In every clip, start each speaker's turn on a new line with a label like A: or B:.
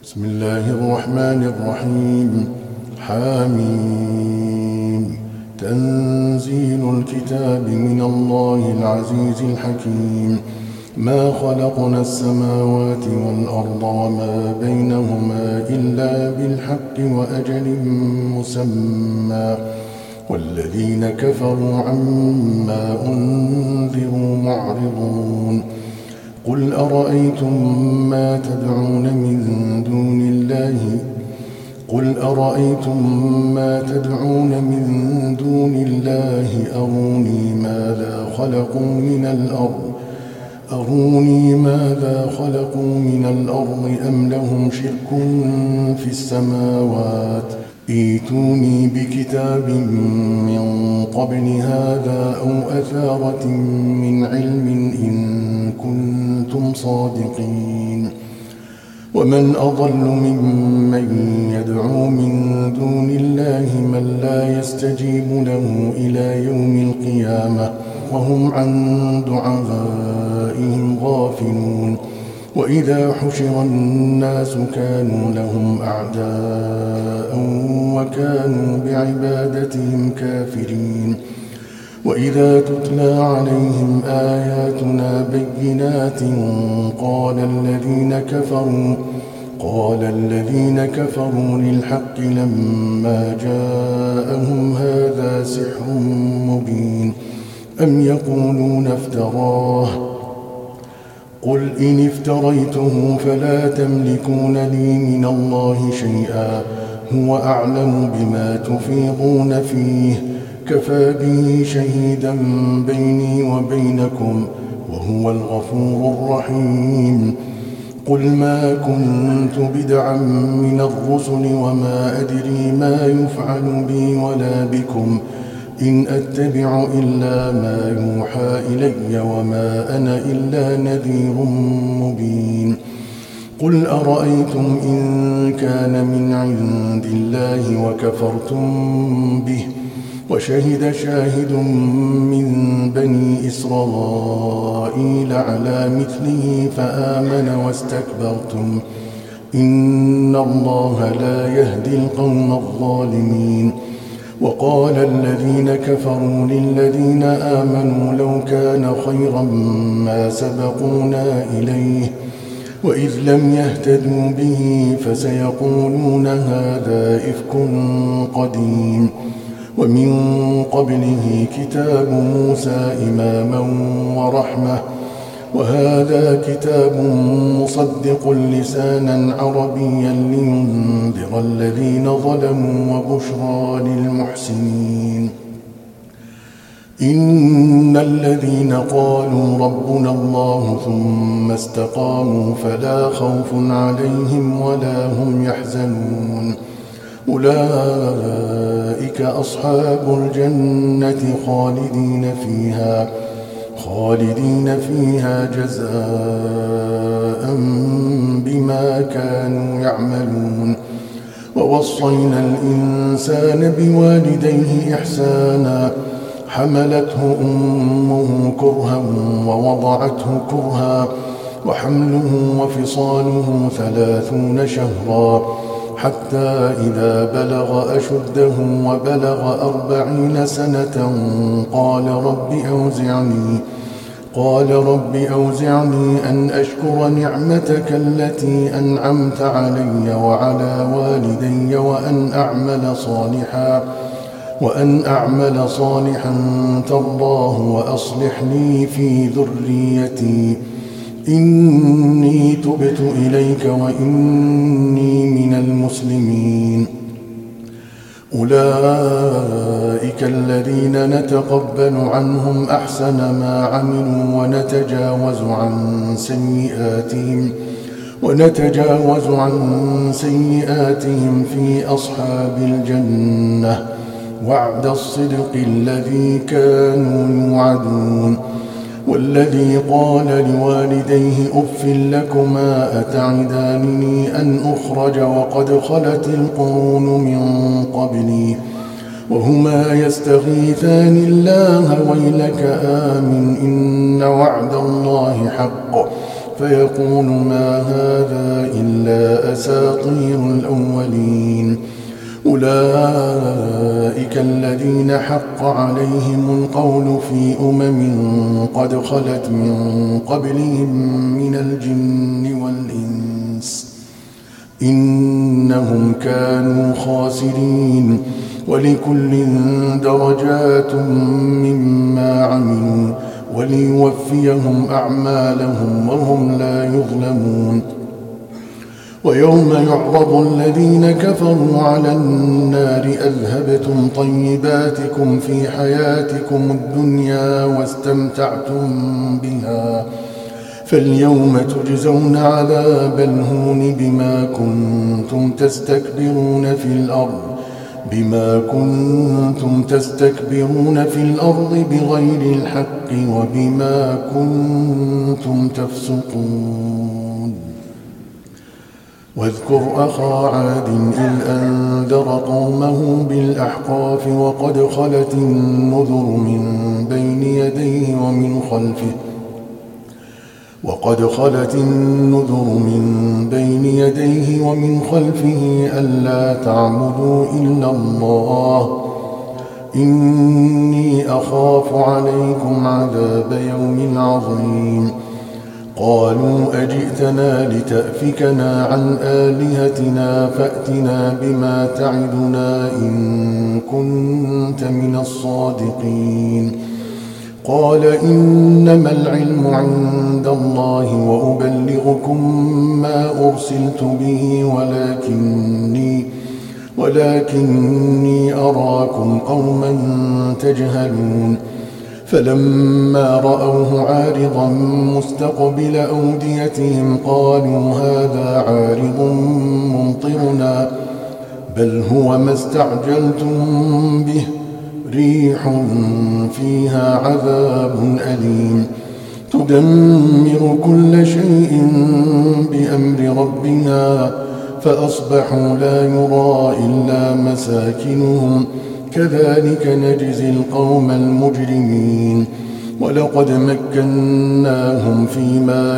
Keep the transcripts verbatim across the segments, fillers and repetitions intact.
A: بسم الله الرحمن الرحيم. حاميم. تنزيل الكتاب من الله العزيز الحكيم. ما خلقنا السماوات والأرض وما بينهما إلا بالحق وأجل مسمى، والذين كفروا عما أنذروا معرضون. قل أرأيتم ما تدعون من دون الله قل أرأيتم ما تدعون من دون الله أروني ماذا خلقوا من الأرض أروني ماذا خلقوا من الأرض أم لهم شرك في السماوات ائتوني بكتاب من قبل هذا أو أثارة من علم إن كنتم صادقين. ومن أضل ممن يدعو من دون الله من لا يستجيب له إلى يوم القيامة وهم عن دعائهم غافلون. وإذا حشر الناس كانوا لهم أعداء وكانوا بعبادتهم كافرين. وإذا تتلى عليهم آياتنا بينات قال الذين كفروا قال الذين كفروا للحق لما جاءهم هذا سحر مبين أم يقولون افتراه قل إن افتريته فلا تملكون لي من الله شيئا هو أعلم بما تفيضون فيه كفى به شهيدا بيني وبينكم وهو الغفور الرحيم. قل ما كنت بدعا من الرسل وما أدري ما يفعل بي ولا بكم إن أتبع إلا ما يوحى إلي وما أنا إلا نذير مبين. قل أرأيتم إن كان من عند الله وكفرتم به وشهد شاهد من بني إسرائيل على مثله فآمن واستكبرتم إن الله لا يهدي القوم الظالمين. وقال الذين كفروا للذين آمنوا لو كان خيرا ما سبقونا إليه وإذ لم يهتدوا به فسيقولون هذا إفك قديم. ومن قبله كتاب موسى إماما ورحمة وهذا كتاب مصدق لسانا عربيا لينذر الذين ظلموا وبشرى للمحسنين. إن الذين قالوا ربنا الله ثم استقاموا فلا خوف عليهم ولا هم يحزنون أولئك أصحاب الجنة خالدين فيها خالدين فيها جزاء بما كانوا يعملون. ووصينا الإنسان بوالديه إحسانا حملته أمه كرها ووضعته كرها وحمله وفصاله ثلاثون شهرا حتى إذا بلغ أشده وبلغ أربعين سنة قال رب أوزعني قال رب أوزعني أن أشكر نعمتك التي أنعمت علي وعلى والدي وأن أعمل صالحا وأن أعمل صالحا ترضاه وأصلح لي في ذريتي إني تبت إليك وإني من المسلمين. أولئك الذين نتقبل عنهم أحسن ما عملوا ونتجاوز عن سيئاتهم ونتجاوز عن سيئاتهم في أصحاب الجنة وعد الصدق الذي كانوا يوعدون. والذي قال لوالديه أف لكما أتعدانني أن أخرج وقد خلت القرون من قبلي وهما يستغيثان الله ويلك آمن إن وعد الله حق فيقول ما هذا إلا أساطير الأولين. أولئك الذين حق عليهم القول في أمم قد خلت من قبلهم من الجن والإنس إنهم كانوا خاسرين. ولكل درجات مما عملوا وليوفيهم أعمالهم وهم لا يظلمون. ويوم يعرض الذين كفروا على النار أذهبتم طيباتكم في حياتكم الدنيا واستمتعتم بها فاليوم تجزون عذاب الهون بما كنتم تستكبرون في الأرض بما كنتم تستكبرون في الأرض بغير الحق وبما كنتم تفسقون. واذكر أخا عاد إذ أنذر قومه بالأحقاف وقد خلت النذر من بين يديه ومن خلفه وقد خلت النذر من بين يديه ومن خلفه ألا تعبدوا إلا الله إني أخاف عليكم عذاب يوم عظيم. قالوا أجئتنا لتأفكنا عن آلهتنا فأتنا بما تعدنا إن كنت من الصادقين. قال إنما العلم عند الله وأبلغكم ما أرسلت به ولكني ولكني أراكم قوما تجهلون. فلما رأوه عارضا مستقبل أوديتهم قالوا هذا عارض ممطرنا بل هو ما استعجلتم به ريح فيها عذاب أليم تدمر كل شيء بأمر ربها فأصبحوا لا يرى إلا مساكنهم كذلك نجزي القوم المجرمين. ولقد مكناهم في ماء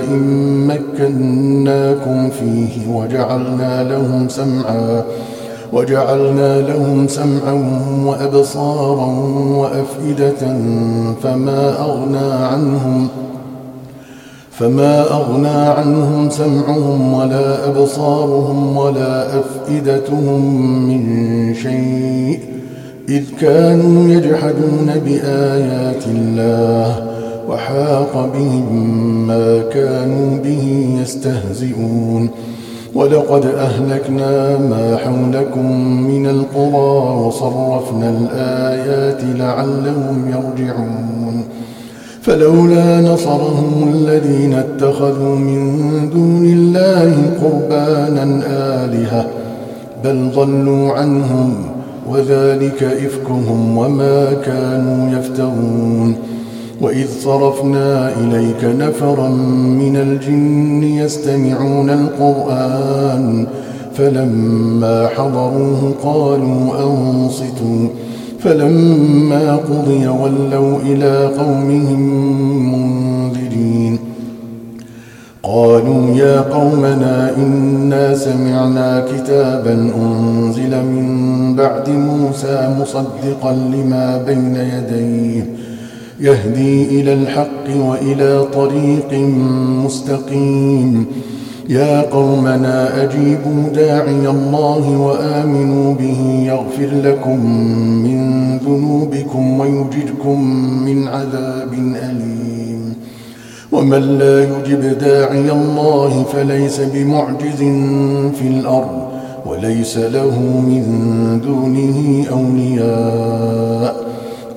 A: مكناكم فيه وجعلنا لهم سمعا وجعلنا لهم سمعا وأبصارا وأفئدة فما أغنى عنهم فما أغنى عنهم سمعهم ولا أبصارهم ولا أفئدتهم من شيء إذ كانوا يجحدون بآيات الله وحاق بهم ما كانوا به يستهزئون. ولقد أهلكنا ما حولكم من القرى وصرفنا الآيات لعلهم يرجعون. فلولا نصرهم الذين اتخذوا من دون الله قربانا آلهة بل ضلوا عنهم وذلك إفكهم وما كانوا يفترون. وإذ صرفنا إليك نفرا من الجن يستمعون القرآن فلما حضروه قالوا أنصتوا فلما قضي ولوا إلى قومهم منذرين. قالوا يا قومنا إنا سمعنا كتابا أنزل من بعد موسى مصدقا لما بين يديه يهدي إلى الحق وإلى طريق مستقيم. يا قومنا أجيبوا داعي الله وآمنوا به يغفر لكم من ذنوبكم ويجركم من عذاب أليم. ومن لا يجب داعي الله فليس بمعجز في الأرض وليس له من دونه أولياء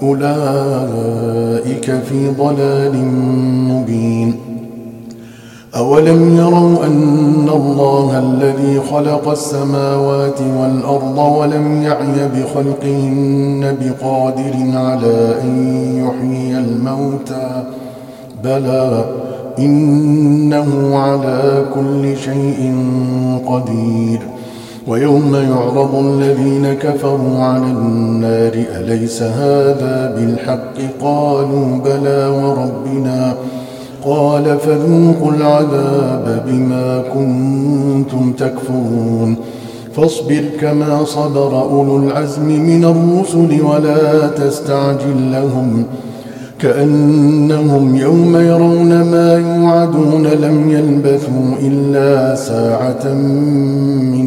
A: أولئك في ضلال مبين. أولم يروا أن الله الذي خلق السماوات والأرض ولم يعي بخلقهن بقادر على أن يحيي الموتى بلى إنه على كل شيء قدير. ويوم يعرض الذين كفروا على النار أليس هذا بالحق قالوا بلى وربنا قال فذوقوا العذاب بما كنتم تكفرون فاصبر كما صبر أولو العزم من الرسل ولا تستعجل لهم كأنهم يوم يرون ما يوعدون لم يلبثوا إلا ساعة من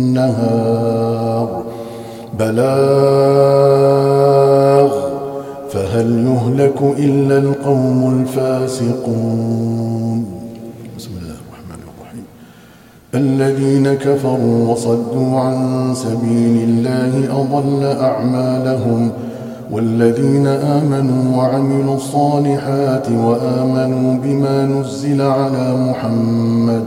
A: نهار بلاغ فهل يهلك إلا القوم الفاسقون. بسم الله الرحمن الرحيم. الذين كفروا وصدوا عن سبيل الله أضل أعمالهم والذين آمنوا وعملوا الصالحات وآمنوا بما نزل على محمد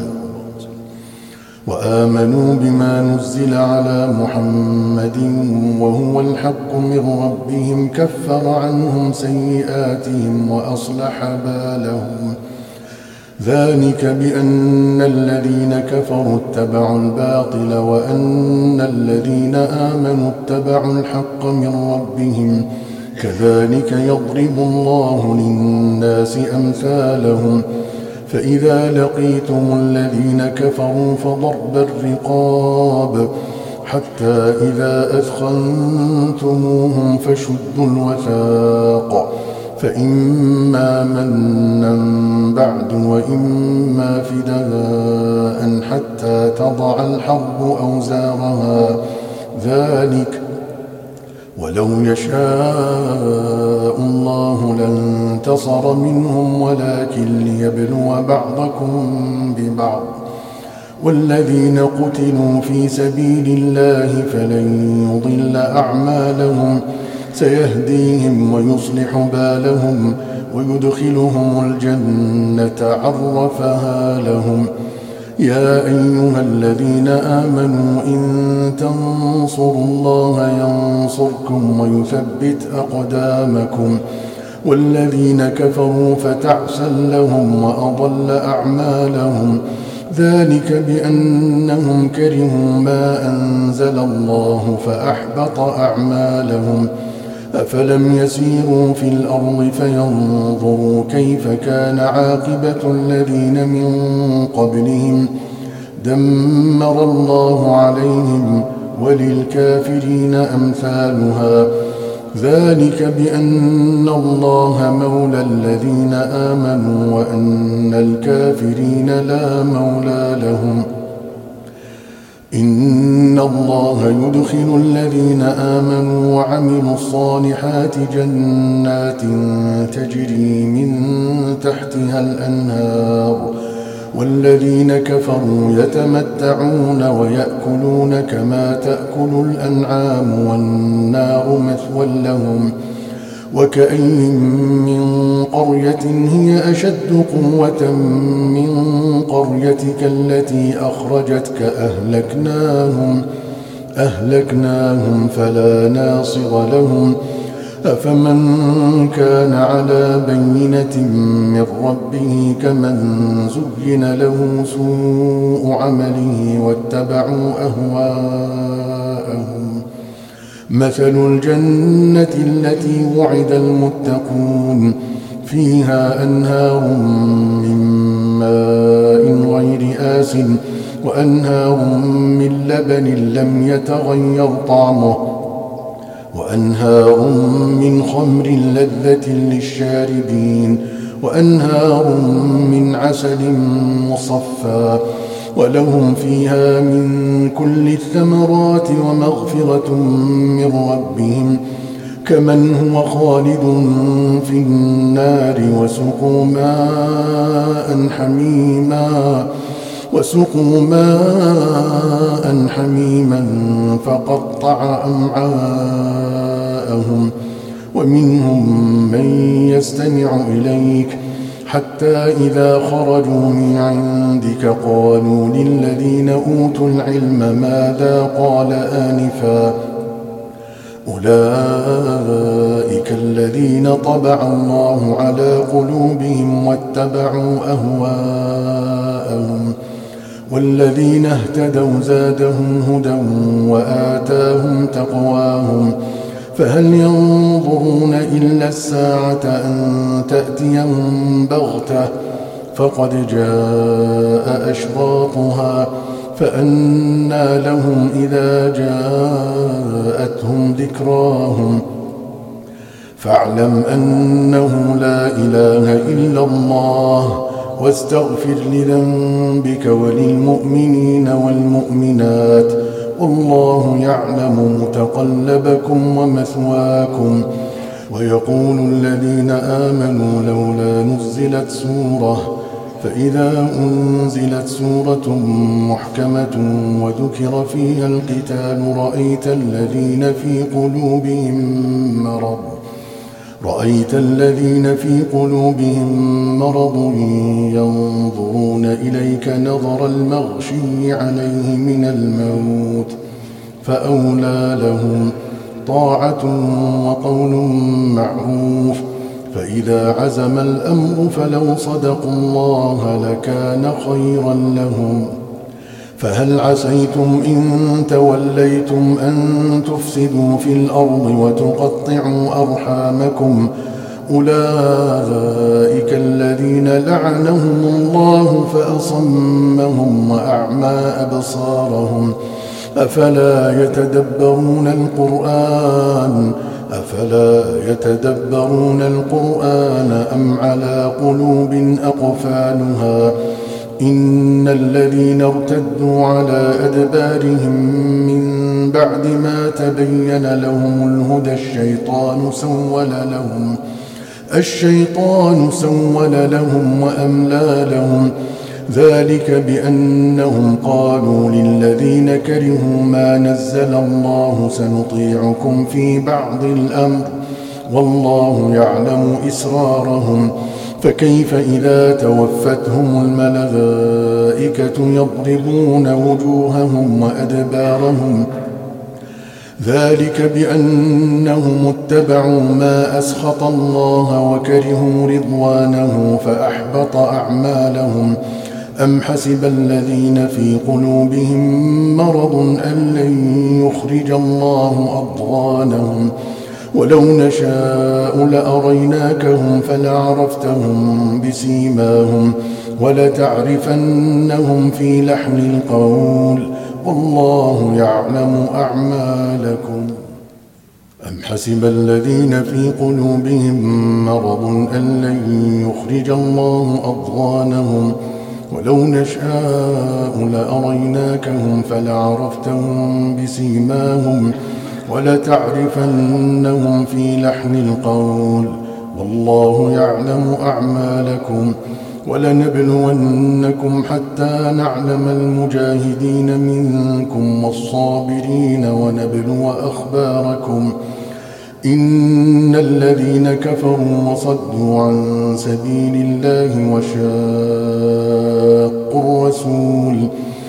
A: وآمنوا بما نزل على محمد وهو الحق من ربهم كفر عنهم سيئاتهم وأصلح بالهم ذلك بأن الذين كفروا اتبعوا الباطل وأن الذين آمنوا اتبعوا الحق من ربهم كذلك يضرب الله للناس أمثالهم فإذا لقيتم الذين كفروا فضرب الرقاب حتى إذا أثخنتموهم فشدوا الوثاق فإما منا بعد وإما فداء حتى تضع الحرب أوزارها ذلك ولو يشاء الله لانتصر منهم ولكن ليبلو بعضكم ببعض والذين قتلوا في سبيل الله فلن يضل أعمالهم سيهديهم ويصلح بالهم ويدخلهم الجنة عرفها لهم. يا أيها الذين آمنوا إن تنصروا الله ينصركم ويثبت أقدامكم والذين كفروا فتعسا لهم وأضل أعمالهم ذلك بأنهم كرهوا ما أنزل الله فأحبط أعمالهم أفلم يسيروا في الأرض فينظروا كيف كان عاقبة الذين من قبلهم دمر الله عليهم وللكافرين أمثالها ذلك بأن الله مولى الذين آمنوا وأن الكافرين لا مولى لهم. إن الله يدخل الذين آمنوا وعملوا الصالحات جنات تجري من تحتها الأنهار والذين كفروا يتمتعون ويأكلون كما تأكل الأنعام والنار مثوى لهم وكأين من قرية هي أشد قوة من قريتك التي أخرجتك أهلكناهم أهلكناهم فلا ناصر لهم أفمن كان على بينة من ربه كمن زين له سوء عمله واتبعوا أهواءهم مثل الجنة التي وعد المتقون فيها أنهار من ماء غير آسٍ وأنهار من لبن لم يتغير طعمه وأنهار من خمر لذة للشاربين وأنهار من عسل مصفى ولهم فيها من كل الثمرات ومغفرة من ربهم كمن هو خالد في النار وسقوا ماء حميما وسقوا ماء حميما فقطع أمعاءهم ومنهم من يستمع إليك حتى إذا خرجوا من عندك قالوا للذين أوتوا العلم ماذا قال آنفا أولئك الذين طبع الله على قلوبهم واتبعوا أهواءهم والذين اهتدوا زادهم هدى وآتاهم تقواهم فهل ينظرون إلا الساعة أن تأتيهم بغتة فقد جاء أشراطها فأنى لهم إذا جاءتهم ذكراهم فاعلم أنه لا إله إلا الله واستغفر لذنبك وللمؤمنين والمؤمنات والله يعلم متقلبكم ومثواكم. ويقول الذين آمنوا لولا نزلت سورة فإذا أنزلت سورة محكمة وذكر فيها القتال رأيت الذين في قلوبهم مرض رأيت الذين في قلوبهم مرض ينظرون إليك نظر المغشي عليه من الموت فأولى لهم طاعة وقول معروف. فإذا عزم الأمر فلو صدقوا الله لكان خيرا لهم. فهل عسيتم إن توليتم أن تفسدوا في الأرض وتقطعوا أرحامكم أولئك الذين لعنهم الله فأصمهم وأعمى أبصارهم أفلا يتدبرون القرآن أفلا يتدبرون القرآن أم على قلوب أقفالها إن الذين ارتدوا على أدبارهم من بعد ما تبين لهم الهدى الشيطان سول لهم الشيطان سول لهم وأملى لهم ذلك بأنهم قالوا للذين كرهوا ما نزل الله سنطيعكم في بعض الأمر والله يعلم إسرارهم فكيف إذا توفتهم الملائكة يضربون وجوههم وأدبارهم ذلك بأنهم اتبعوا ما أسخط الله وكرهوا رضوانه فأحبط أعمالهم أم حسب الذين في قلوبهم مرض أن لن يخرج الله أضغانهم ولو نشاء لأريناكهم فلعرفتهم بسيماهم ولتعرفنهم في لحن القول والله يعلم أعمالكم. أم حسب الذين في قلوبهم مرض أن لن يخرج الله أضغانهم ولو نشاء لأريناكهم فلعرفتهم بسيماهم ولتعرفنهم في لحن القول والله يعلم أعمالكم ولنبلونكم حتى نعلم المجاهدين منكم والصابرين ونبلو أخباركم إن الذين كفروا وصدوا عن سبيل الله وشاقوا الرسول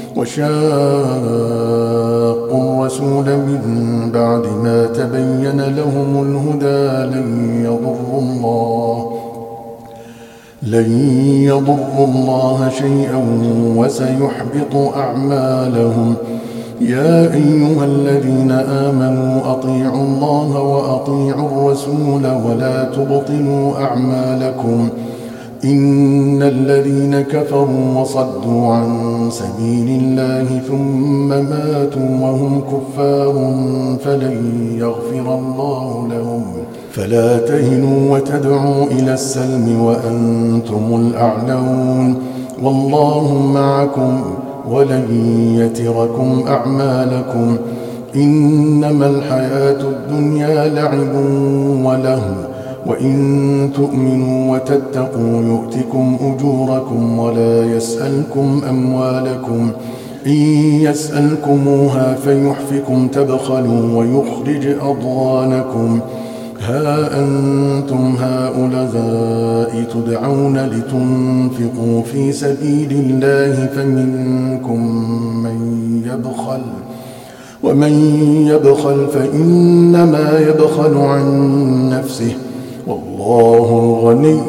A: وشاقوا الرسول من بعد ما تبين لهم الهدى لن يضروا الله لن يضروا الله شيئا وسيحبط أعمالهم. يا أيها الذين آمنوا أطيعوا الله وأطيعوا الرسول ولا تبطلوا أعمالكم إن الذين كفروا وصدوا عن سبيل الله ثم ماتوا وهم كفار فلن يغفر الله لهم فلا تهنوا وتدعوا إلى السلم وأنتم الأعلون والله معكم ولن يتركم أعمالكم إنما الحياة الدنيا لعب ولهو وإن تؤمنوا وتتقوا يؤتكم أجوركم ولا يسألكم أموالكم إن يسألكموها فيحفكم تبخلوا ويخرج أضغانكم ها أنتم هؤلاء تدعون لتنفقوا في سبيل الله فمنكم من يبخل ومن يبخل فإنما يبخل عن نفسه والله الغني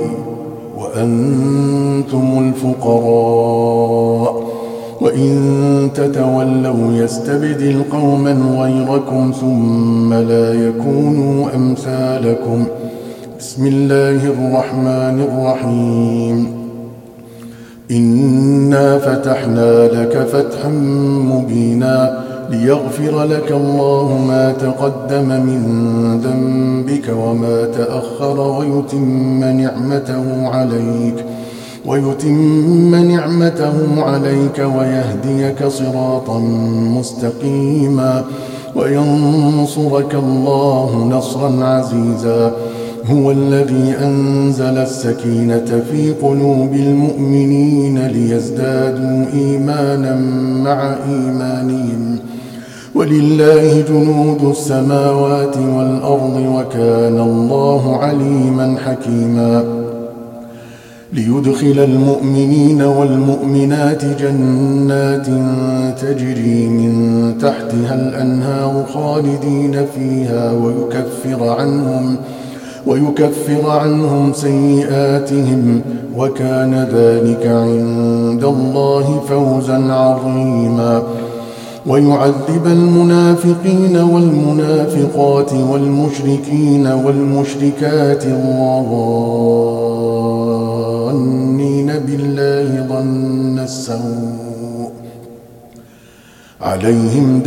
A: وأنتم الفقراء وإن تتولوا يستبدل قوما غيركم ثم لا يكونوا أمثالكم. بسم الله الرحمن الرحيم إنا فتحنا لك فتحا مبينا ليغفر لك الله ما تقدم من ذنبك وما تأخر ويتم نعمته عليك ويتم نعمته عليك ويهديك صراطا مستقيما وينصرك الله نصرا عزيزا. هو الذي أنزل السكينة في قلوب المؤمنين ليزدادوا إيمانا مع إيمانهم ولله جنود السماوات والأرض وكان الله عليما حكيما. ليدخل المؤمنين والمؤمنات جنات تجري من تحتها الأنهار خالدين فيها ويكفر عنهم ويكفر عنهم سيئاتهم وكان ذلك عند الله فوزا عظيما. ويعذب المنافقين والمنافقات والمشركين والمشركات الظانين بالله ظن السوء عليهم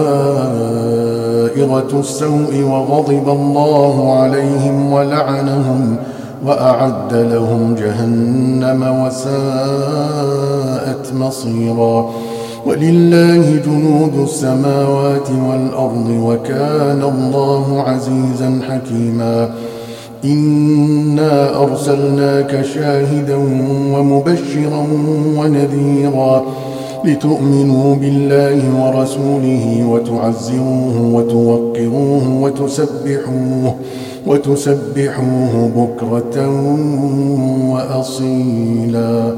A: دائرة السوء وغضب الله عليهم ولعنهم وأعد لهم جهنم وساءت مصيرا. ولله جنود السماوات والأرض وكان الله عزيزا حكيما. إنا أرسلناك شاهدا ومبشرا ونذيرا لتؤمنوا بالله ورسوله وتعزروه وتوقروه وتسبحوه وتسبحوه بكرة وأصيلا.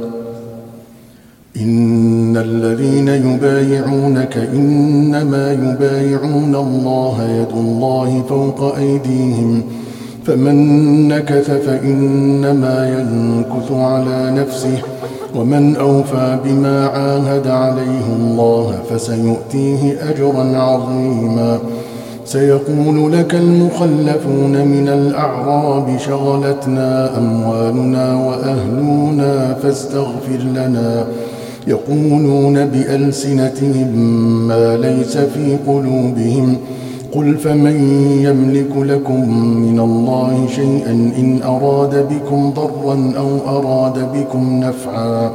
A: إن الذين يبايعونك إنما يبايعون الله يد الله فوق أيديهم فمن نكث فإنما ينكث على نفسه ومن أوفى بما عاهد عليه الله فسيؤتيه أجرا عظيما. سيقول لك المخلفون من الأعراب شغلتنا أموالنا وأهلنا فاستغفر لنا يقولون بألسنتهم ما ليس في قلوبهم قل فمن يملك لكم من الله شيئا إن أراد بكم ضرا أو أراد بكم نفعا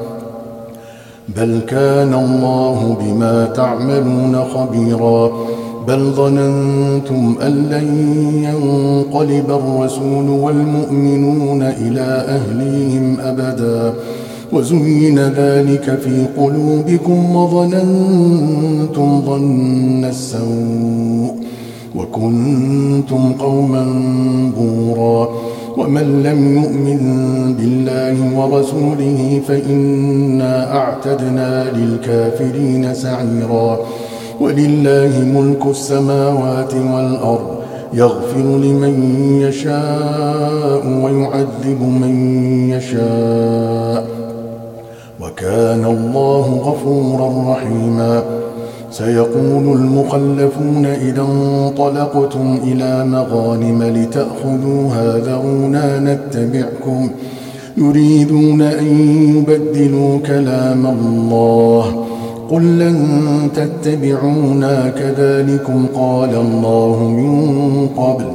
A: بل كان الله بما تعملون خبيرا. بل ظننتم أن لن ينقلب الرسول والمؤمنون إلى أهليهم أبدا وزين ذلك في قلوبكم وظننتم ظن السوء وكنتم قوما بورا. ومن لم يؤمن بالله ورسوله فإنا أعتدنا للكافرين سعيرا. ولله ملك السماوات والأرض يغفر لمن يشاء ويعذب من يشاء وكان الله غفورا رحيما. سيقول المخلفون إذا انطلقتم إلى مغانم لتأخذوها ذرونا نتبعكم يريدون أن يبدلوا كلام الله قل لن تتبعونا كذلكم قال الله من قبل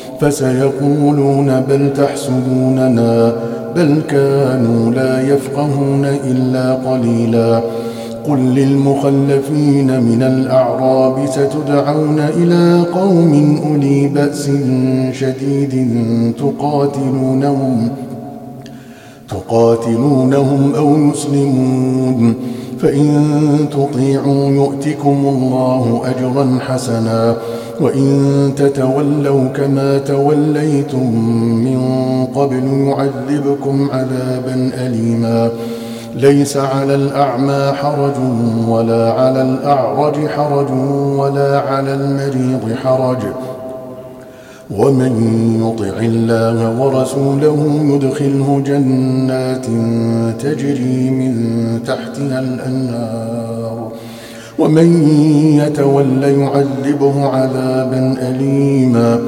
A: فسيقولون بل تحسدوننا بل كانوا لا يفقهون إلا قليلا. قل للمخلفين من الأعراب ستدعون إلى قوم أولي بأس شديد تقاتلونهم تقاتلونهم أو يسلمون فإن تطيعوا يؤتكم الله أجرا حسنا وإن تتولوا كما توليتم من قبل يعذبكم عذابا أليما. ليس على الأعمى حرج ولا على الأعرج حرج ولا على المريض حرج ومن يطع الله ورسوله يدخله جنات تجري من تحتها الأنهار ومن يتول يعذبه عذابا أليما.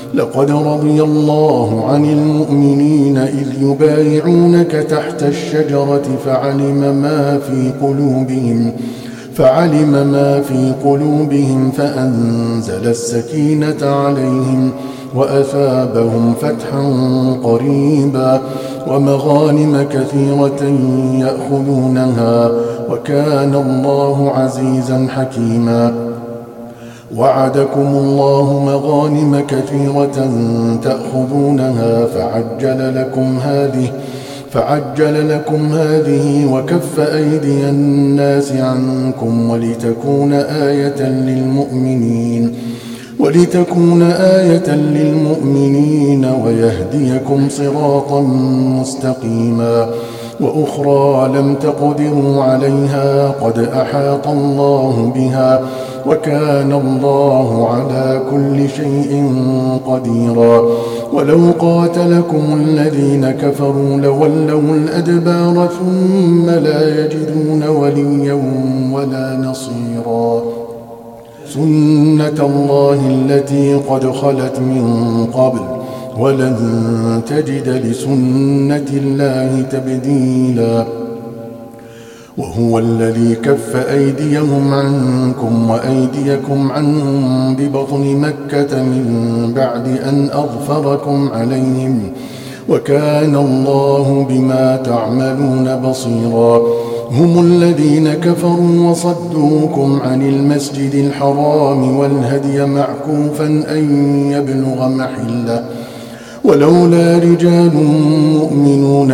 A: لقد رضي الله عن المؤمنين إذ يبايعونك تحت الشجرة فعلم ما في قلوبهم فعلم ما في قلوبهم فأنزل السكينة عليهم وأثابهم فتحا قريبا ومغانم كثيرة يأخذونها وكان الله عزيزا حكيما. وعدكم الله مغانم كثيرة تأخذونها فعجل لكم هذه فعجل لكم هذه وكف أيدي الناس عنكم ولتكون آية للمؤمنين ولتكون آية للمؤمنين ويهديكم صراطا مستقيما. وأخرى لم تقدروا عليها قد أحاط الله بها وكان الله على كل شيء قديرا. ولو قاتلكم الذين كفروا لولوا الأدبار ثم لا يجدون وليا ولا نصيرا. سنة الله التي قد خلت من قبل ولن تجد لسنة الله تبديلا. وهو الذي كف أيديهم عنكم وأيديكم عنهم ببطن مكة من بعد أن أظفركم عليهم وكان الله بما تعملون بصيرا. هم الذين كفروا وصدوكم عن المسجد الحرام والهدي معكوفا أن يبلغ محله ولولا رجال مؤمنون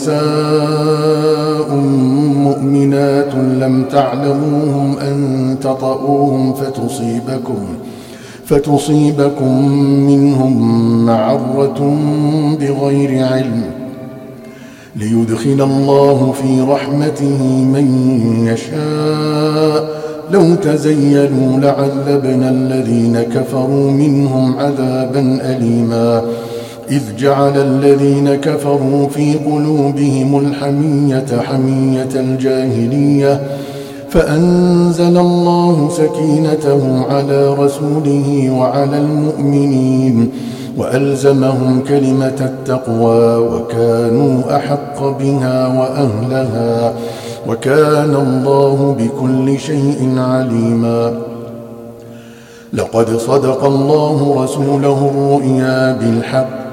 A: ونساء مؤمنات لم تعلموهم أن تطؤوهم فتصيبكم فتصيبكم منهم معرة بغير علم ليدخل الله في رحمته من يشاء. لو تزيلوا لعذبنا الذين كفروا منهم عذابا أليما. إذ جعل الذين كفروا في قلوبهم الحمية حمية الجاهلية فأنزل الله سكينته على رسوله وعلى المؤمنين وألزمهم كلمة التقوى وكانوا أحق بها وأهلها وكان الله بكل شيء عليما. لقد صدق الله رسوله الرؤيا بالحق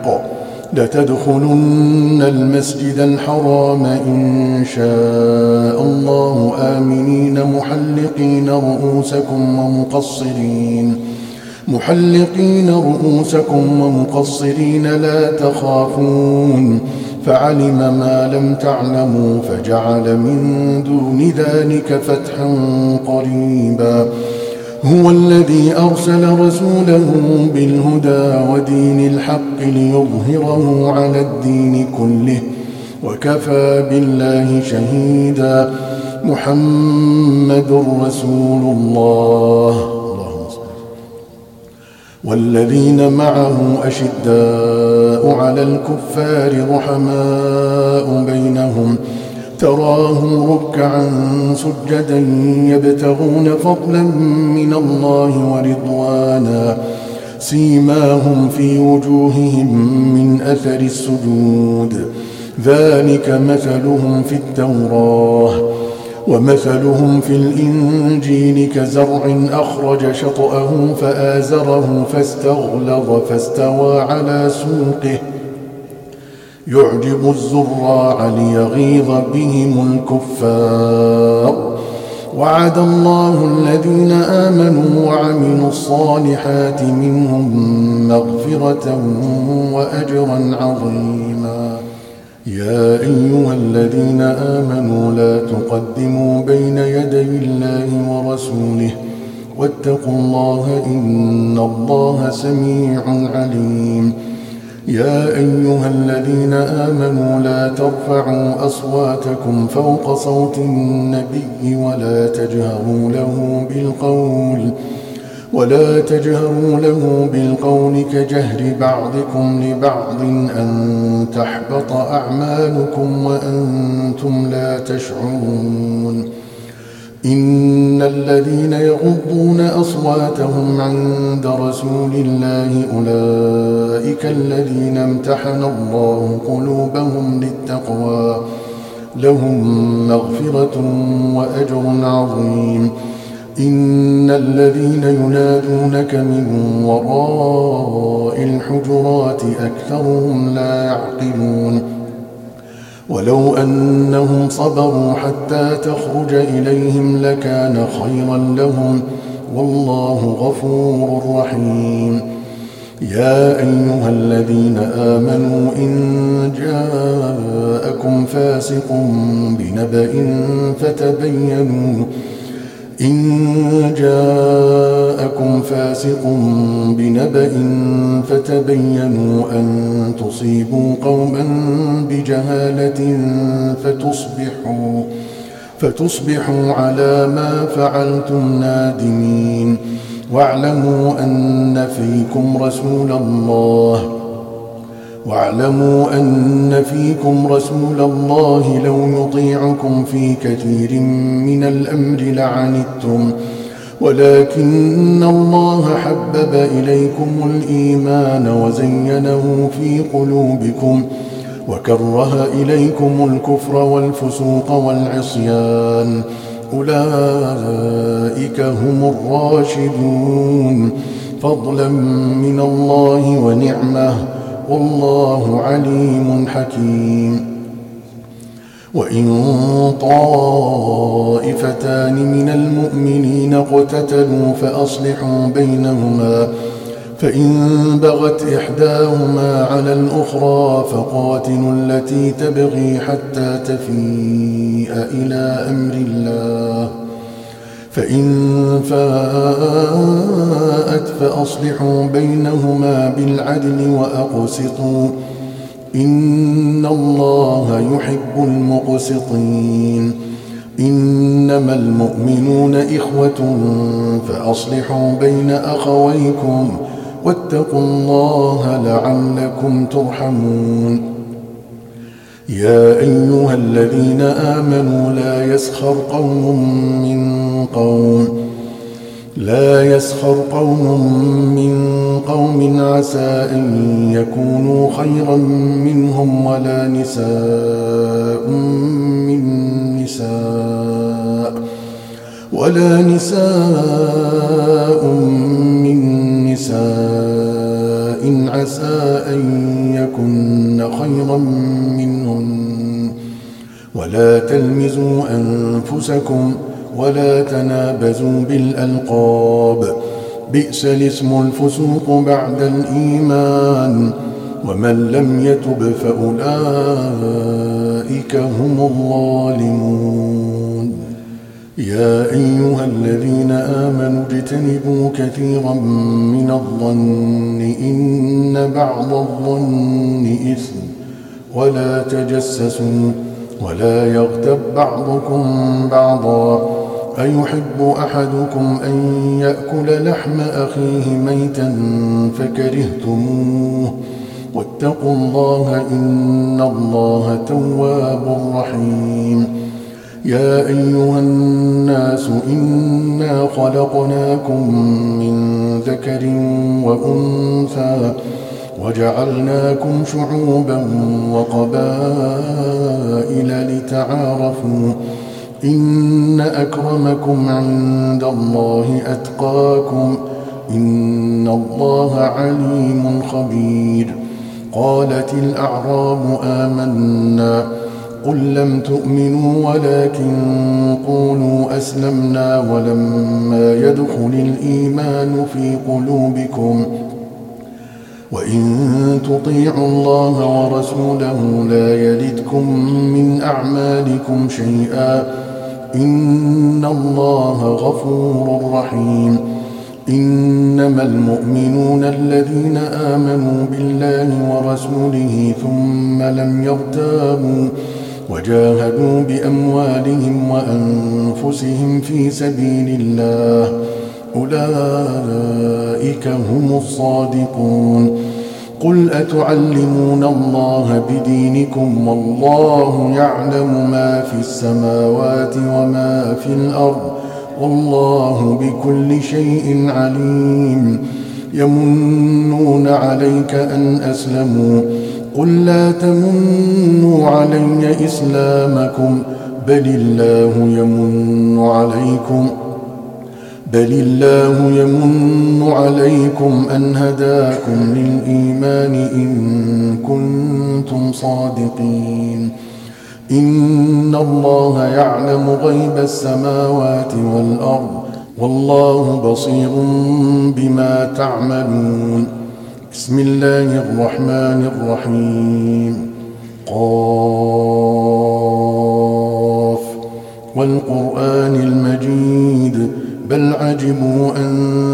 A: لتدخلن المسجد الحرام إن شاء الله آمنين محلقين رؤوسكم ومقصرين محلقين رؤوسكم ومقصرين لا تخافون فعلم ما لم تعلموا فجعل من دون ذلك فتحا قريبا. هو الذي أرسل رسوله بالهدى ودين الحق ليظهره على الدين كله وكفى بالله شهيدا. محمد رسول الله والذين معه أشداء على الكفار رحماء بينهم تراهم ركعا سجدا يبتغون فضلا من الله ورضوانا سيماهم في وجوههم من أثر السجود ذلك مثلهم في التوراة ومثلهم في الإنجيل كزرع أخرج شطأه فآزره فاستغلظ فاستوى على سوقه يعجب الزراع ليغيظ بهم الكفار. وعد الله الذين آمنوا وعملوا الصالحات منهم مغفرة وأجرا عظيما. يا أيها الذين آمنوا لا تقدموا بين يدي الله ورسوله واتقوا الله إن الله سميع عليم. يا أيها الذين آمنوا لا ترفعوا أصواتكم فوق صوت النبي ولا تجهروا له بالقول ولا تجهروا له بالقول كجهر بعضكم لبعض أن تحبط أعمالكم وأنتم لا تشعرون. إن الذين يغضون أصواتهم عند رسول الله أولئك الذين امتحن الله قلوبهم للتقوى لهم مغفرة وأجر عظيم. إن الذين ينادونك من وراء الحجرات أكثرهم لا يعقلون. ولو أنهم صبروا حتى تخرج إليهم لكان خيرا لهم والله غفور رحيم. يا أيها الذين آمنوا إن جاءكم فاسق بنبأ فتبينوا إن جاءكم فاسق بنبأ فتبينوا أن تصيبوا قوما بجهالة فتصبحوا فتصبحوا على ما فعلتم نادمين. واعلموا أن فيكم رسول الله واعلموا أن فيكم رسول الله لو يطيعكم في كثير من الأمر لعنتم ولكن الله حبب إليكم الإيمان وزينه في قلوبكم وكره إليكم الكفر والفسوق والعصيان أولئك هم الراشدون فضلا من الله ونعمه والله عليم حكيم. وإن طائفتان من المؤمنين اقتتلوا فأصلحوا بينهما فإن بغت إحداهما على الأخرى فقاتلوا التي تبغي حتى تفيء إلى أمر الله فإن فاءت فأصلحوا بينهما بالعدل وأقسطوا إن الله يحب المقسطين. إنما المؤمنون إخوة فأصلحوا بين أخويكم واتقوا الله لعلكم ترحمون. يا أيها الذين آمنوا لا يسخر قوم من قوم لا يسخر قوم من قوم عسى أن يكونوا خيرا منهم ولا نساء من نساء ولا نساء من نساء عسى أن يكن خيرا منهن ولا تلمزوا أنفسكم ولا تنابزوا بالألقاب بئس الاسم الفسوق بعد الإيمان ومن لم يتب فأولئك هم الظالمون. يا أيها الذين آمنوا اجتنبوا كثيرا من الظن إن بعض الظن إثم ولا تجسسوا ولا يغتب بعضكم بعضا أيحب أحدكم أن يأكل لحم أخيه ميتا فكرهتموه واتقوا الله إن الله تواب رحيم. يا أيها الناس إنا خلقناكم من ذكر وأنثى وجعلناكم شعوبا وقبائل لتعارفوا إن أكرمكم عند الله أتقاكم إن الله عليم خبير. قالت الأعراب آمنا قل لم تؤمنوا ولكن قولوا أسلمنا ولما يدخل الإيمان في قلوبكم وإن تطيعوا الله ورسوله لا يلدكم من أعمالكم شيئا إن الله غفور رحيم. إنما المؤمنون الذين آمنوا بالله ورسوله ثم لم يرتابوا وجاهدوا بأموالهم وأنفسهم في سبيل الله أولئك هم الصادقون. قل أتعلمون الله بدينكم والله يعلم ما في السماوات وما في الأرض والله بكل شيء عليم. يمنون عليك أن أسلموا قل لا تمنوا علي إسلامكم بل الله يمن عليكم بل الله يمن عليكم أن هداكم للإيمان إن كنتم صادقين. إن الله يعلم غيب السماوات والأرض والله بصير بما تعملون. بسم الله الرحمن الرحيم. قاف والقرآن المجيد بل عجبوا أن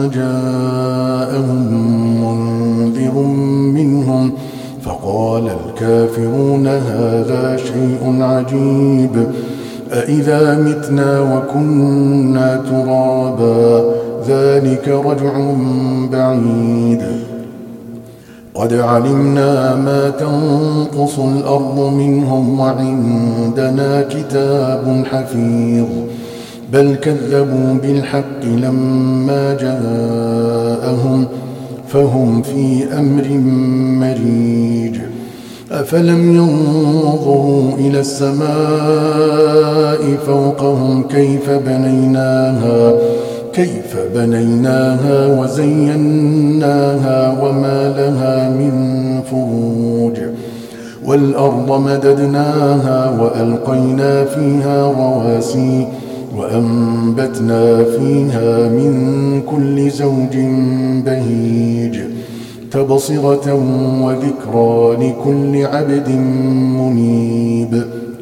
A: جاءهم منذر منهم فقال الكافرون هذا شيء عجيب أإذا متنا وكنا ترابا ذلك رجع بعيد. قد علمنا ما تنقص الأرض منهم وعندنا كتاب حفيظ بل كذبوا بالحق لما جاءهم فهم في أمر مريج. أفلم ينظروا إلى السماء فوقهم كيف بنيناها كيف بنيناها وزيناها وما لها من فروج والأرض مددناها وألقينا فيها رواسي وأنبتنا فيها من كل زوج بهيج تبصرة وذكرى لكل عبد منيب.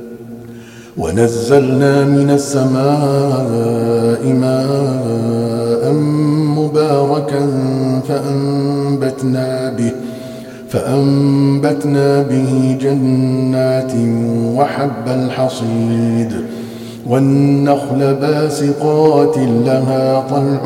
A: ونزلنا من السماء ماء مباركا فأنبتنا به فأنبتنا به جنات وحب الحصيد والنخل باسقات لها طلع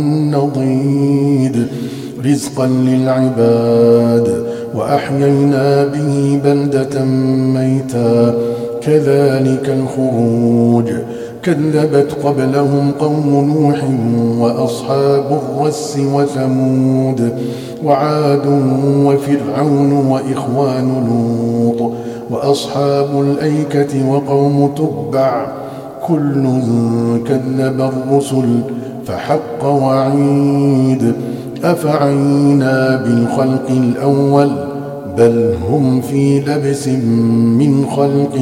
A: نضيد رزقا للعباد وأحيينا به بلدة ميتا كذلك الخروج. كذبت قبلهم قوم نوح وأصحاب الرس وثمود وعاد وفرعون وإخوان لوط وأصحاب الأيكة وقوم تبع كل كذب الرسل فحق وعيد. أفعينا بالخلق الأول بل هم في لبس من خلق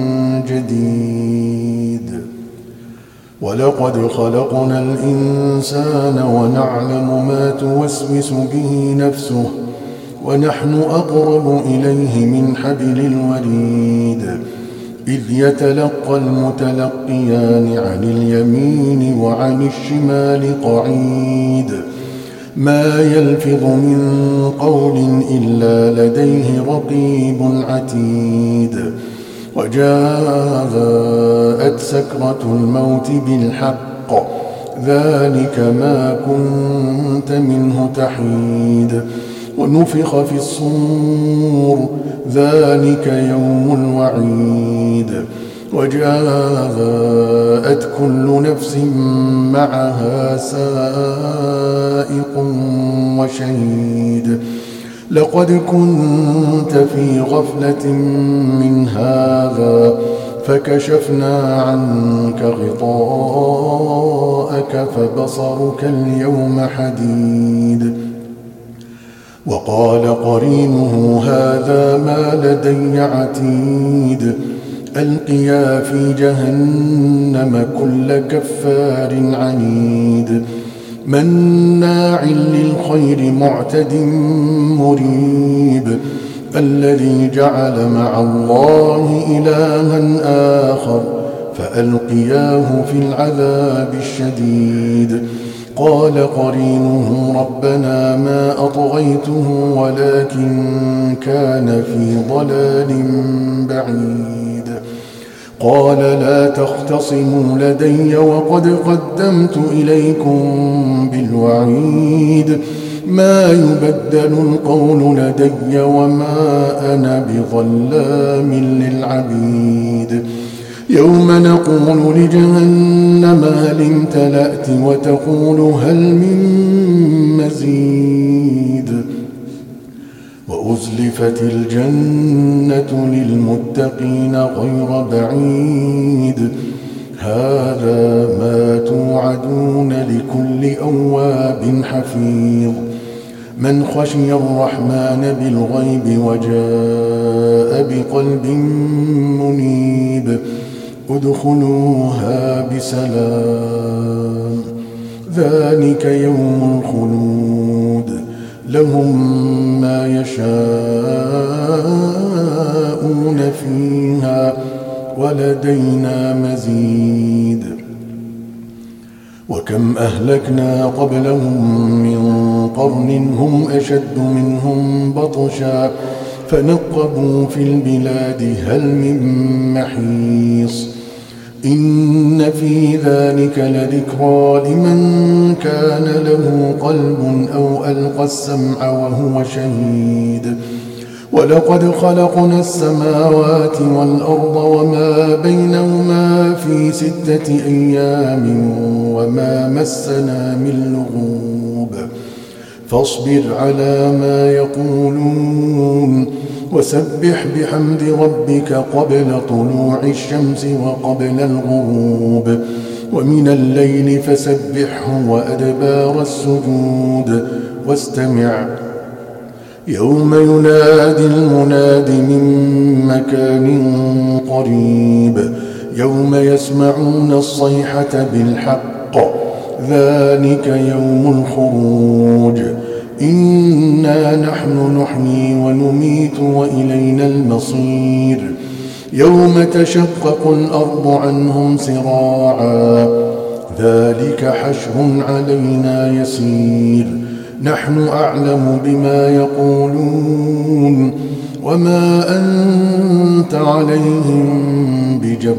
A: جديد. ولقد خلقنا الإنسان ونعلم ما توسوس به نفسه ونحن أقرب إليه من حبل الوريد. إذ يتلقى المتلقيان عن اليمين وعن الشمال قعيد ما يلفظ من قول إلا لديه رقيب عتيد. وجاءت سكرة الموت بالحق ذلك ما كنت منه تحيد. ونفخ في الصور ذلك يوم الوعيد. وجاءت كل نفس معها سائق وشهيد. لقد كنت في غفلة من هذا فكشفنا عنك غطاءك فبصرك اليوم حديد. وقال قرينه هذا ما لدي عتيد. ألقيا في جهنم كل كفار عنيد مناع للخير معتد مريب. الذي جعل مع الله إلها آخر فألقياه في العذاب الشديد. قال قرينه ربنا ما أطغيته ولكن كان في ضلال بعيد. قال لا تختصموا لدي وقد قدمت إليكم بالوعيد. ما يبدل القول لدي وما أنا بظلام للعبيد. يوم نقول لجهنم هل امتلأت وتقول هل من مزيد وأزلفت الجنة للمتقين غير بعيد هذا ما توعدون لكل أواب حفيظ من خشي الرحمن بالغيب وجاء بقلب منيب ادخلوها بسلام ذلك يوم الخلود لهم ما يشاءون فيها ولدينا مزيد وكم أهلكنا قبلهم من قرن هم أشد منهم بطشا فنقبوا في البلاد هل من محيص إن في ذلك لذكرى لمن كان له قلب أو ألقى السمع وهو شهيد ولقد خلقنا السماوات والأرض وما بينهما في ستة أيام وما مسنا من لغوب فاصبر على ما يقولون وسبح بحمد ربك قبل طلوع الشمس وقبل الغروب ومن الليل فسبحه وأدبار السجود واستمع يوم ينادي المناد من مكان قريب يوم يسمعون الصيحة بالحق ذلك يوم الخروج إنا نحن نحيي ونميت وإلينا المصير يوم تشقق الأرض عنهم سراعا ذلك حشر علينا يسير نحن أعلم بما يقولون وما أنت عليهم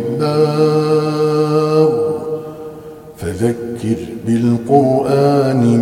A: بجبار فذكر بالقرآن